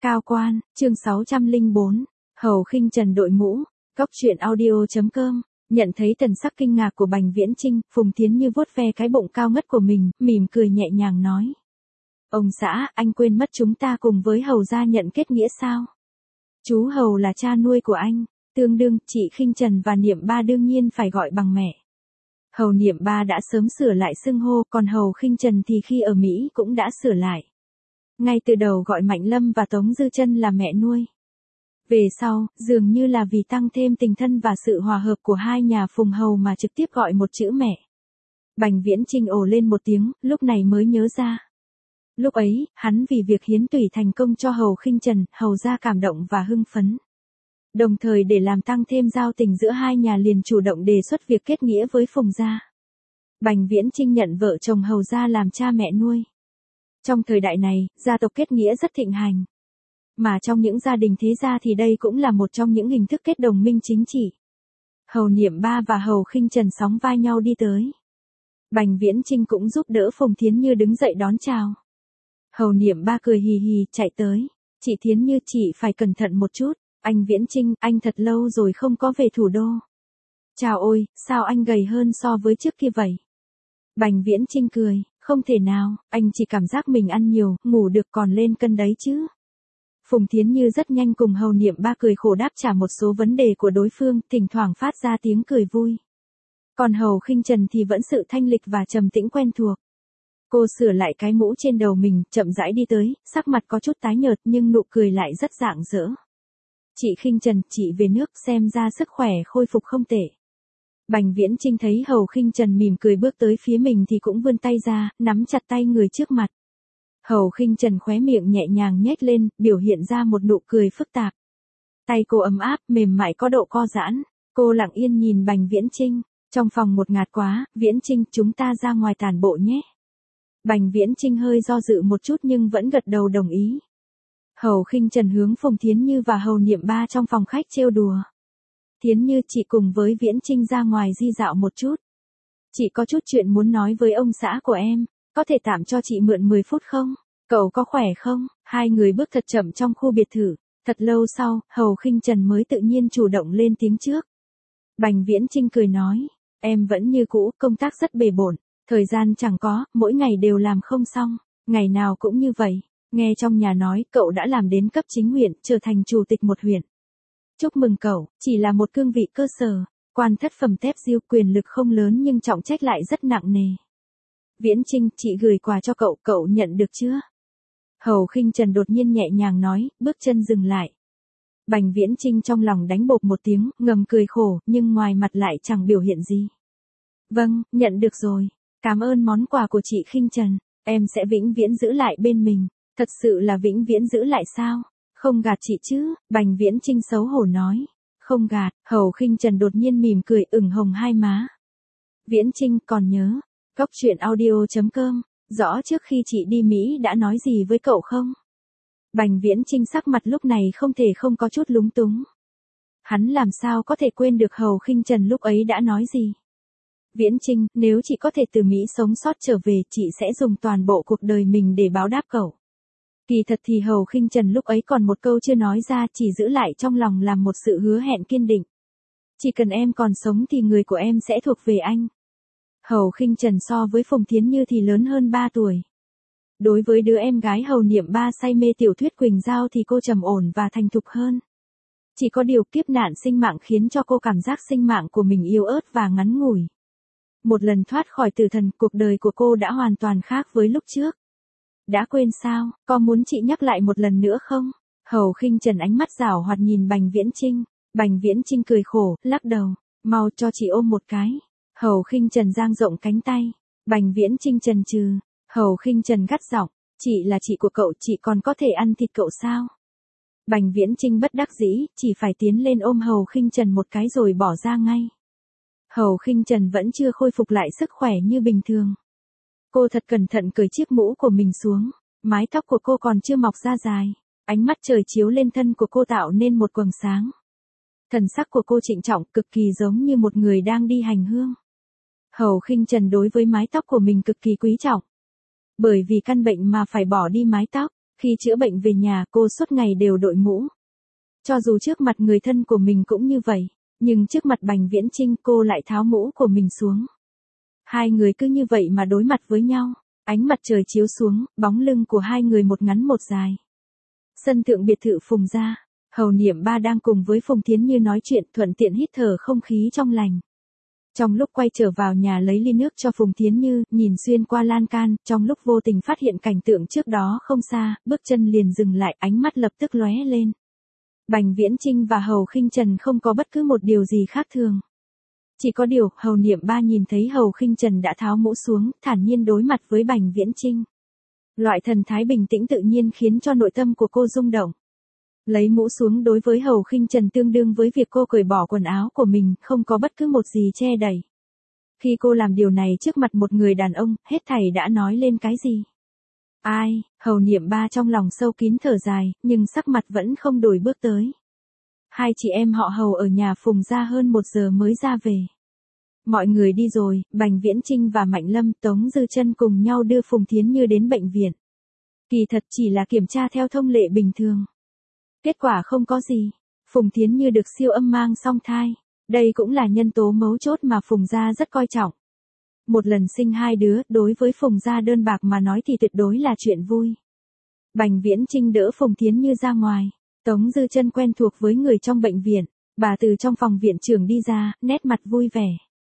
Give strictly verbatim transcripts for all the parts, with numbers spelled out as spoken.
Cao quan, chương sáu trăm lẻ bốn, Hầu Khinh Trần đội mũ, Cóc truyện audio chấm com. Nhận thấy thần sắc kinh ngạc của Bành Viễn Chinh, Phùng Thiến Như vuốt ve cái bụng cao ngất của mình, mỉm cười nhẹ nhàng nói. Ông xã, anh quên mất chúng ta cùng với Hầu gia nhận kết nghĩa sao? Chú Hầu là cha nuôi của anh, tương đương, chị Khinh Trần và Niệm Ba đương nhiên phải gọi bằng mẹ. Hầu Niệm Ba đã sớm sửa lại xưng hô, còn Hầu Khinh Trần thì khi ở Mỹ cũng đã sửa lại. Ngay từ đầu gọi Mạnh Lâm và Tống Dư Chân là mẹ nuôi. Về sau, dường như là vì tăng thêm tình thân và sự hòa hợp của hai nhà Phùng Hầu mà trực tiếp gọi một chữ mẹ. Bành Viễn Chinh ồ lên một tiếng, lúc này mới nhớ ra. Lúc ấy, hắn vì việc hiến tủy thành công cho Hầu Khinh Trần, Hầu gia cảm động và hưng phấn. Đồng thời để làm tăng thêm giao tình giữa hai nhà liền chủ động đề xuất việc kết nghĩa với Phùng gia. Bành Viễn Chinh nhận vợ chồng Hầu gia làm cha mẹ nuôi. Trong thời đại này, gia tộc kết nghĩa rất thịnh hành. Mà trong những gia đình thế gia thì đây cũng là một trong những hình thức kết đồng minh chính trị. Hầu Niệm Ba và Hầu Khinh Trần sóng vai nhau đi tới. Bành Viễn Chinh cũng giúp đỡ Phùng Thiến Như đứng dậy đón chào. Hầu Niệm Ba cười hì hì chạy tới. Chị Thiến Như, chị phải cẩn thận một chút. Anh Viễn Chinh, anh thật lâu rồi không có về thủ đô. Chào ôi, sao anh gầy hơn so với trước kia vậy? Bành Viễn Chinh cười, không thể nào, anh chỉ cảm giác mình ăn nhiều, ngủ được còn lên cân đấy chứ. Phùng Thiến Như rất nhanh cùng Hầu Niệm Ba cười khổ đáp trả một số vấn đề của đối phương, thỉnh thoảng phát ra tiếng cười vui. Còn Hầu Khinh Trần thì vẫn sự thanh lịch và trầm tĩnh quen thuộc. Cô sửa lại cái mũ trên đầu mình, chậm rãi đi tới, sắc mặt có chút tái nhợt nhưng nụ cười lại rất rạng rỡ. Chị Khinh Trần, chị về nước, xem ra sức khỏe khôi phục không tệ. Bành Viễn Chinh thấy Hầu Khinh Trần mỉm cười bước tới phía mình thì cũng vươn tay ra, nắm chặt tay người trước mặt. Hầu Khinh Trần khóe miệng nhẹ nhàng nhếch lên, biểu hiện ra một nụ cười phức tạp. Tay cô ấm áp, mềm mại có độ co giãn. Cô lặng yên nhìn Bành Viễn Chinh. Trong phòng một ngạt quá, Viễn Chinh, chúng ta ra ngoài tản bộ nhé. Bành Viễn Chinh hơi do dự một chút nhưng vẫn gật đầu đồng ý. Hầu Khinh Trần hướng Phùng Thiến Như và Hầu Niệm Ba trong phòng khách trêu đùa. Thiến Như, chị cùng với Viễn Chinh ra ngoài di dạo một chút. Chị có chút chuyện muốn nói với ông xã của em, có thể tạm cho chị mượn mười phút không? Cậu có khỏe không? Hai người bước thật chậm trong khu biệt thự. Thật lâu sau, Hầu Khinh Trần mới tự nhiên chủ động lên tiếng trước. Bành Viễn Chinh cười nói, em vẫn như cũ, công tác rất bề bộn, thời gian chẳng có, mỗi ngày đều làm không xong, ngày nào cũng như vậy. Nghe trong nhà nói, cậu đã làm đến cấp chính huyện, trở thành chủ tịch một huyện. Chúc mừng cậu, chỉ là một cương vị cơ sở, quan thất phẩm tép diêu, quyền lực không lớn nhưng trọng trách lại rất nặng nề. Viễn Chinh, chị gửi quà cho cậu, cậu nhận được chưa? Hầu Khinh Trần đột nhiên nhẹ nhàng nói, bước chân dừng lại. Bành Viễn Chinh trong lòng đánh bộp một tiếng, ngầm cười khổ, nhưng ngoài mặt lại chẳng biểu hiện gì. Vâng, nhận được rồi, cảm ơn món quà của chị Khinh Trần, em sẽ vĩnh viễn giữ lại bên mình. Thật sự là vĩnh viễn giữ lại sao? Không gạt chị chứ? Bành Viễn Chinh xấu hổ nói. Không gạt. Hầu Khinh Trần đột nhiên mỉm cười ửng hồng hai má. Viễn Chinh, còn nhớ, Cóc truyện audio chấm com, rõ trước khi chị đi Mỹ đã nói gì với cậu không? Bành Viễn Chinh sắc mặt lúc này không thể không có chút lúng túng. Hắn làm sao có thể quên được Hầu Khinh Trần lúc ấy đã nói gì? Viễn Chinh, nếu chị có thể từ Mỹ sống sót trở về, chị sẽ dùng toàn bộ cuộc đời mình để báo đáp cậu. Kỳ thật thì Hầu Khinh Trần lúc ấy còn một câu chưa nói ra, chỉ giữ lại trong lòng làm một sự hứa hẹn kiên định. Chỉ cần em còn sống thì người của em sẽ thuộc về anh. Hầu Khinh Trần so với Phùng Thiến Như thì lớn hơn ba tuổi. Đối với đứa em gái Hầu Niệm Ba say mê tiểu thuyết Quỳnh Giao thì cô trầm ổn và thành thục hơn. Chỉ có điều kiếp nạn sinh mạng khiến cho cô cảm giác sinh mạng của mình yếu ớt và ngắn ngủi. Một lần thoát khỏi tử thần, cuộc đời của cô đã hoàn toàn khác với lúc trước. Đã quên sao, có muốn chị nhắc lại một lần nữa không? Hầu Khinh Trần ánh mắt giảo hoạt nhìn Bành Viễn Chinh. Bành Viễn Chinh cười khổ, lắc đầu, mau cho chị ôm một cái. Hầu Khinh Trần dang rộng cánh tay. Bành Viễn Chinh chần chừ. Hầu Khinh Trần gắt giọng, chị là chị của cậu, chị còn có thể ăn thịt cậu sao? Bành Viễn Chinh bất đắc dĩ, chỉ phải tiến lên ôm Hầu Khinh Trần một cái rồi bỏ ra ngay. Hầu Khinh Trần vẫn chưa khôi phục lại sức khỏe như bình thường. Cô thật cẩn thận cởi chiếc mũ của mình xuống, mái tóc của cô còn chưa mọc ra dài, ánh mắt trời chiếu lên thân của cô tạo nên một quầng sáng. Thần sắc của cô trịnh trọng, cực kỳ giống như một người đang đi hành hương. Hầu Khinh Trần đối với mái tóc của mình cực kỳ quý trọng. Bởi vì căn bệnh mà phải bỏ đi mái tóc, Khi chữa bệnh về nhà cô suốt ngày đều đội mũ. Cho dù trước mặt người thân của mình cũng như vậy, nhưng trước mặt Bành Viễn Chinh cô lại tháo mũ của mình xuống. Hai người cứ như vậy mà đối mặt với nhau, ánh mặt trời chiếu xuống, bóng lưng của hai người một ngắn một dài. Sân thượng biệt thự Phùng gia, Hầu Niệm Ba đang cùng với Phùng Thiến Như nói chuyện thuận tiện hít thở không khí trong lành. Trong lúc quay trở vào nhà lấy ly nước cho Phùng Thiến Như, nhìn xuyên qua lan can, trong lúc vô tình phát hiện cảnh tượng trước đó không xa, bước chân liền dừng lại, ánh mắt lập tức lóe lên. Bành Viễn Chinh và Hầu Khinh Trần không có bất cứ một điều gì khác thường. Chỉ có điều, Hầu Niệm Ba nhìn thấy Hầu Khinh Trần đã tháo mũ xuống, thản nhiên đối mặt với Bành Viễn Chinh. Loại thần thái bình tĩnh tự nhiên khiến cho nội tâm của cô rung động. Lấy mũ xuống đối với Hầu Khinh Trần tương đương với việc cô cởi bỏ quần áo của mình, không có bất cứ một gì che đậy. Khi cô làm điều này trước mặt một người đàn ông, hết thảy đã nói lên cái gì? Ai? Hầu Niệm Ba trong lòng sâu kín thở dài, nhưng sắc mặt vẫn không đổi bước tới. Hai chị em họ Hầu ở nhà Phùng gia hơn một giờ mới ra về. Mọi người đi rồi, Bành Viễn Chinh và Mạnh Lâm, Tống Dư Chân cùng nhau đưa Phùng Thiến Như đến bệnh viện. Kỳ thật chỉ là kiểm tra theo thông lệ bình thường. Kết quả không có gì. Phùng Thiến Như được siêu âm mang song thai. Đây cũng là nhân tố mấu chốt mà Phùng gia rất coi trọng. Một lần sinh hai đứa, đối với Phùng gia đơn bạc mà nói thì tuyệt đối là chuyện vui. Bành Viễn Chinh đỡ Phùng Thiến Như ra ngoài. Tống Dư Chân quen thuộc với người trong bệnh viện. Bà từ trong phòng viện trưởng đi ra, nét mặt vui vẻ.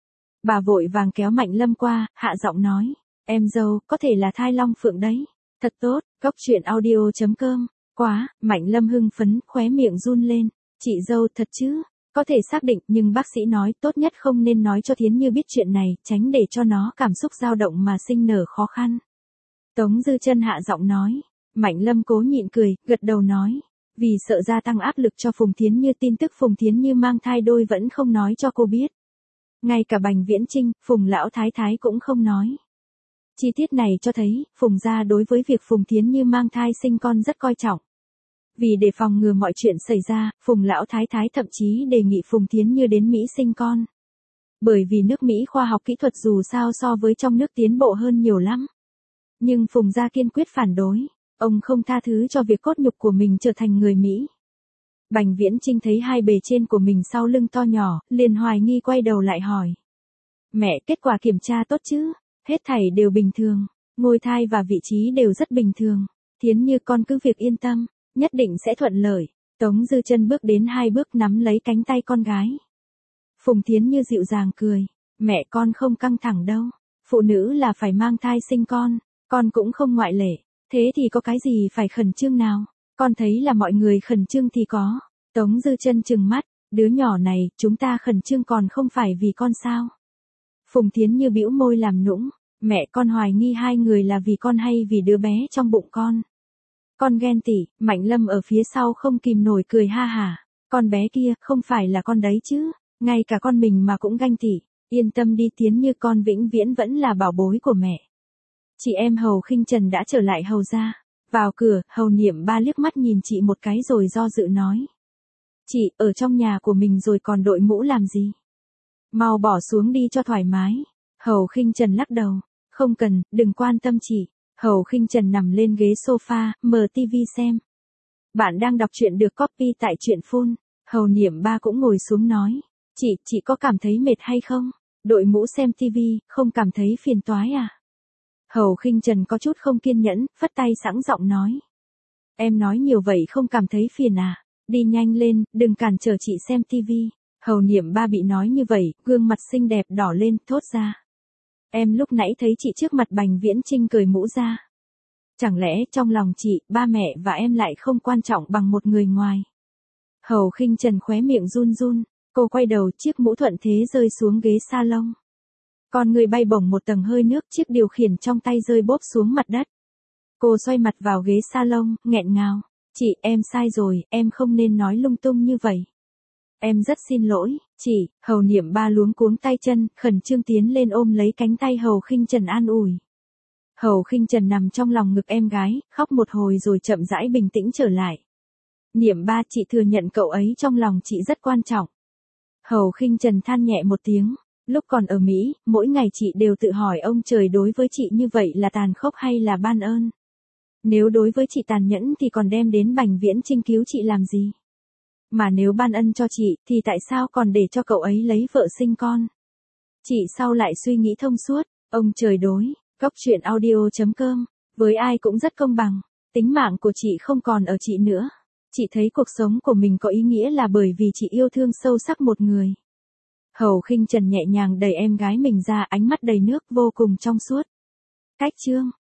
Bà vội vàng kéo Mạnh Lâm qua, hạ giọng nói. Em dâu, có thể là thai long phượng đấy. Thật tốt, góc truyện audio chấm com. Quá, Mạnh Lâm hưng phấn, khóe miệng run lên. Chị dâu thật chứ? Có thể xác định, nhưng bác sĩ nói tốt nhất không nên nói cho Thiến Như biết chuyện này, tránh để cho nó cảm xúc dao động mà sinh nở khó khăn. Tống Dư Chân hạ giọng nói. Mạnh Lâm cố nhịn cười, gật đầu nói. Vì sợ gia tăng áp lực cho Phùng Thiến Như, tin tức Phùng Thiến Như mang thai đôi vẫn không nói cho cô biết. Ngay cả Bành Viễn Chinh, Phùng lão thái thái cũng không nói. Chi tiết này cho thấy, Phùng gia đối với việc Phùng Thiến Như mang thai sinh con rất coi trọng. Vì để phòng ngừa mọi chuyện xảy ra, Phùng lão thái thái thậm chí đề nghị Phùng Thiến Như đến Mỹ sinh con. Bởi vì nước Mỹ khoa học kỹ thuật dù sao so với trong nước tiến bộ hơn nhiều lắm. Nhưng Phùng gia kiên quyết phản đối, ông không tha thứ cho việc cốt nhục của mình trở thành người Mỹ. Bành Viễn Chinh thấy hai bề trên của mình sau lưng to nhỏ, liền hoài nghi quay đầu lại hỏi. Mẹ, kết quả kiểm tra tốt chứ? Hết thảy đều bình thường, ngôi thai và vị trí đều rất bình thường. Thiến Như con cứ việc yên tâm, nhất định sẽ thuận lợi. Tống Dư Chân bước đến hai bước nắm lấy cánh tay con gái. Phùng Thiến Như dịu dàng cười. Mẹ con không căng thẳng đâu. Phụ nữ là phải mang thai sinh con, con cũng không ngoại lệ. Thế thì có cái gì phải khẩn trương nào? Con thấy là mọi người khẩn trương thì có. Tống Dư Chân trừng mắt. Đứa nhỏ này, chúng ta khẩn trương còn không phải vì con sao? Phùng Thiến Như bĩu môi làm nũng. Mẹ con hoài nghi hai người là vì con hay vì đứa bé trong bụng con. Con ghen tị. Mạnh Lâm ở phía sau không kìm nổi cười ha hả. Con bé kia, không phải là con đấy chứ. Ngay cả con mình mà cũng ganh tị. Yên tâm đi, Thiến Như con vĩnh viễn vẫn là bảo bối của mẹ. Chị em Hầu Khinh Trần đã trở lại Hầu gia. Vào cửa, Hầu Niệm Ba liếc mắt nhìn chị một cái rồi do dự nói. Chị, ở trong nhà của mình rồi còn đội mũ làm gì? Mau bỏ xuống đi cho thoải mái. Hầu Khinh Trần lắc đầu. Không cần, đừng quan tâm chị. Hầu Khinh Trần nằm lên ghế sofa, mở tivi xem. Bạn đang đọc truyện được copy tại truyện phun. Hầu Niệm Ba cũng ngồi xuống nói. Chị, chị có cảm thấy mệt hay không? Đội mũ xem tivi, không cảm thấy phiền toái à? Hầu Khinh Trần có chút không kiên nhẫn, phất tay sẵn giọng nói. Em nói nhiều vậy không cảm thấy phiền à? Đi nhanh lên, đừng cản trở chị xem tivi. Hầu Niệm Ba bị nói như vậy, gương mặt xinh đẹp đỏ lên, thốt ra. Em lúc nãy thấy chị trước mặt Bành Viễn Chinh cởi mũ ra. Chẳng lẽ trong lòng chị, ba mẹ và em lại không quan trọng bằng một người ngoài? Hầu Khinh Trần khóe miệng run run, cô quay đầu, chiếc mũ thuận thế rơi xuống ghế salon. Con người bay bổng một tầng hơi nước, chiếc điều khiển trong tay rơi bốp xuống mặt đất. Cô xoay mặt vào ghế salon, nghẹn ngào. Chị, em sai rồi, em không nên nói lung tung như vậy. Em rất xin lỗi, chị. Hầu Niệm Ba luống cuống tay chân, khẩn trương tiến lên ôm lấy cánh tay Hầu Khinh Trần an ủi. Hầu Khinh Trần nằm trong lòng ngực em gái, khóc một hồi rồi chậm rãi bình tĩnh trở lại. Niệm Ba, chị thừa nhận cậu ấy trong lòng chị rất quan trọng. Hầu Khinh Trần than nhẹ một tiếng. Lúc còn ở Mỹ, mỗi ngày chị đều tự hỏi ông trời đối với chị như vậy là tàn khốc hay là ban ơn. Nếu đối với chị tàn nhẫn thì còn đem đến Bành Viễn Chinh cứu chị làm gì? Mà nếu ban ân cho chị, thì tại sao còn để cho cậu ấy lấy vợ sinh con? Chị sau lại suy nghĩ thông suốt, ông trời đối, góc truyện audio.com, với ai cũng rất công bằng. Tính mạng của chị không còn ở chị nữa. Chị thấy cuộc sống của mình có ý nghĩa là bởi vì chị yêu thương sâu sắc một người. Hầu Khinh Trần nhẹ nhàng đẩy em gái mình ra, ánh mắt đầy nước vô cùng trong suốt. Cách chương